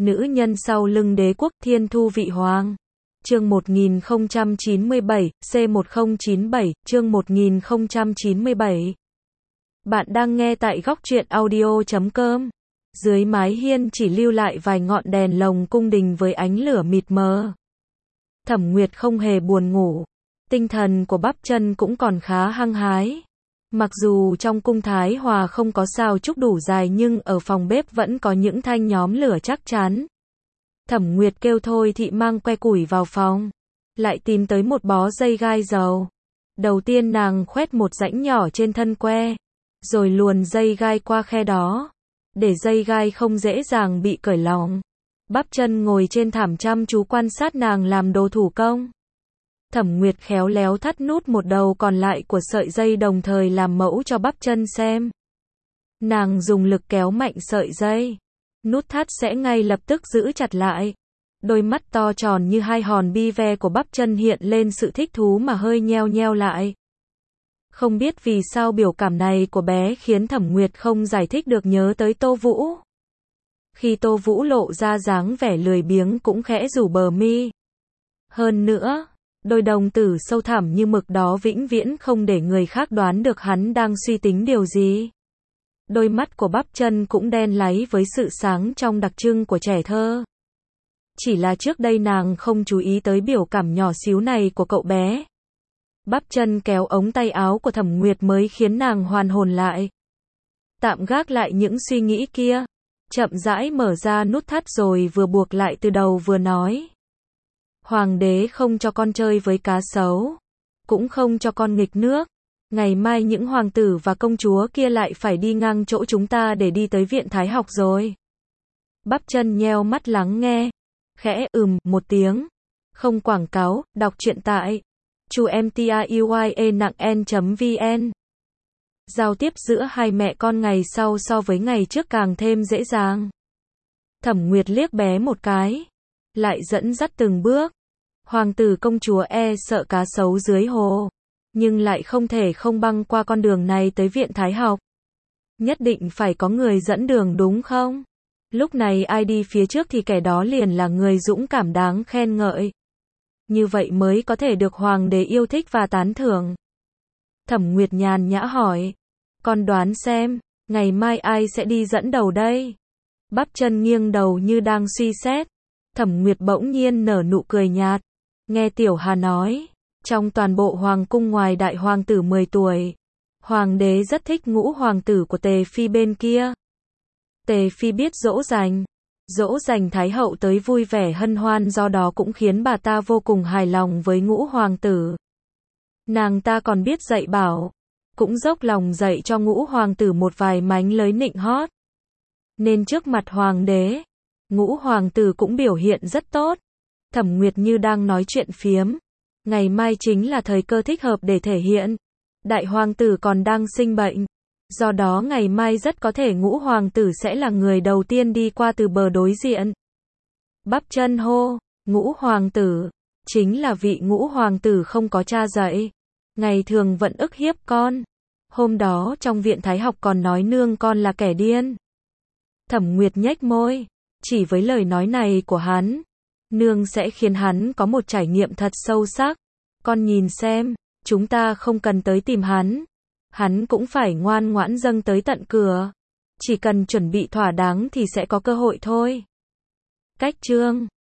Nữ nhân sau lưng đế quốc Thiên Thu Vị Hoàng. Chương 1097, C1097, chương 1097. Bạn đang nghe tại góc truyện audio.com. Dưới mái hiên chỉ lưu lại vài ngọn đèn lồng cung đình với ánh lửa mịt mờ. Thẩm Nguyệt không hề buồn ngủ. Tinh thần của Bắp Chân cũng còn khá hăng hái. Mặc dù trong cung Thái Hòa không có sao trúc đủ dài nhưng ở phòng bếp vẫn có những thanh nhóm lửa chắc chắn. Thẩm Nguyệt kêu Thôi Thị mang que củi vào phòng. Lại tìm tới một bó dây gai dầu. Đầu tiên nàng khoét một rãnh nhỏ trên thân que. Rồi luồn dây gai qua khe đó. Để dây gai không dễ dàng bị cởi lỏng. Bắp Chân ngồi trên thảm chăm chú quan sát nàng làm đồ thủ công. Thẩm Nguyệt khéo léo thắt nút một đầu còn lại của sợi dây đồng thời làm mẫu cho Bắp Chân xem. Nàng dùng lực kéo mạnh sợi dây. Nút thắt sẽ ngay lập tức giữ chặt lại. Đôi mắt to tròn như hai hòn bi ve của Bắp Chân hiện lên sự thích thú mà hơi nheo nheo lại. Không biết vì sao biểu cảm này của bé khiến Thẩm Nguyệt không giải thích được nhớ tới Tô Vũ. Khi Tô Vũ lộ ra dáng vẻ lười biếng cũng khẽ rủ bờ mi. Hơn nữa, đôi đồng tử sâu thẳm như mực đó vĩnh viễn không để người khác đoán được hắn đang suy tính điều gì. Đôi mắt của Bắp Chân cũng đen láy với sự sáng trong đặc trưng của trẻ thơ. Chỉ là trước đây nàng không chú ý tới biểu cảm nhỏ xíu này của cậu bé. Bắp Chân kéo ống tay áo của Thẩm Nguyệt mới khiến nàng hoàn hồn lại. Tạm gác lại những suy nghĩ kia. Chậm rãi mở ra nút thắt rồi vừa buộc lại từ đầu vừa nói. Hoàng đế không cho con chơi với cá sấu. Cũng không cho con nghịch nước. Ngày mai những hoàng tử và công chúa kia lại phải đi ngang chỗ chúng ta để đi tới viện Thái học rồi. Bắp Chân nheo mắt lắng nghe. Khẽ một tiếng. Không quảng cáo, đọc truyện tại chumtruyen.vn. Giao tiếp giữa hai mẹ con ngày sau so với ngày trước càng thêm dễ dàng. Thẩm Nguyệt liếc bé một cái. Lại dẫn dắt từng bước. Hoàng tử công chúa sợ cá sấu dưới hồ. Nhưng lại không thể không băng qua con đường này tới viện Thái học. Nhất định phải có người dẫn đường đúng không? Lúc này ai đi phía trước thì kẻ đó liền là người dũng cảm đáng khen ngợi. Như vậy mới có thể được hoàng đế yêu thích và tán thưởng. Thẩm Nguyệt nhàn nhã hỏi. Con đoán xem, ngày mai ai sẽ đi dẫn đầu đây? Bắp Chân nghiêng đầu như đang suy xét. Thẩm Nguyệt bỗng nhiên nở nụ cười nhạt. Nghe Tiểu Hà nói, trong toàn bộ hoàng cung ngoài đại hoàng tử 10 tuổi, hoàng đế rất thích ngũ hoàng tử của Tề Phi bên kia. Tề Phi biết dỗ dành Thái hậu tới vui vẻ hân hoan, do đó cũng khiến bà ta vô cùng hài lòng với ngũ hoàng tử. Nàng ta còn biết dạy bảo, cũng dốc lòng dạy cho ngũ hoàng tử một vài mánh lới nịnh hót. Nên trước mặt hoàng đế, ngũ hoàng tử cũng biểu hiện rất tốt. Thẩm Nguyệt như đang nói chuyện phiếm. Ngày mai chính là thời cơ thích hợp để thể hiện. Đại hoàng tử còn đang sinh bệnh. Do đó ngày mai rất có thể ngũ hoàng tử sẽ là người đầu tiên đi qua từ bờ đối diện. Bắp Chân hô, ngũ hoàng tử, chính là vị ngũ hoàng tử không có cha dạy. Ngày thường vẫn ức hiếp con. Hôm đó trong viện Thái học còn nói nương con là kẻ điên. Thẩm Nguyệt nhếch môi. Chỉ với lời nói này của hắn, nương sẽ khiến hắn có một trải nghiệm thật sâu sắc. Con nhìn xem, chúng ta không cần tới tìm hắn. Hắn cũng phải ngoan ngoãn dâng tới tận cửa. Chỉ cần chuẩn bị thỏa đáng thì sẽ có cơ hội thôi. Cách chương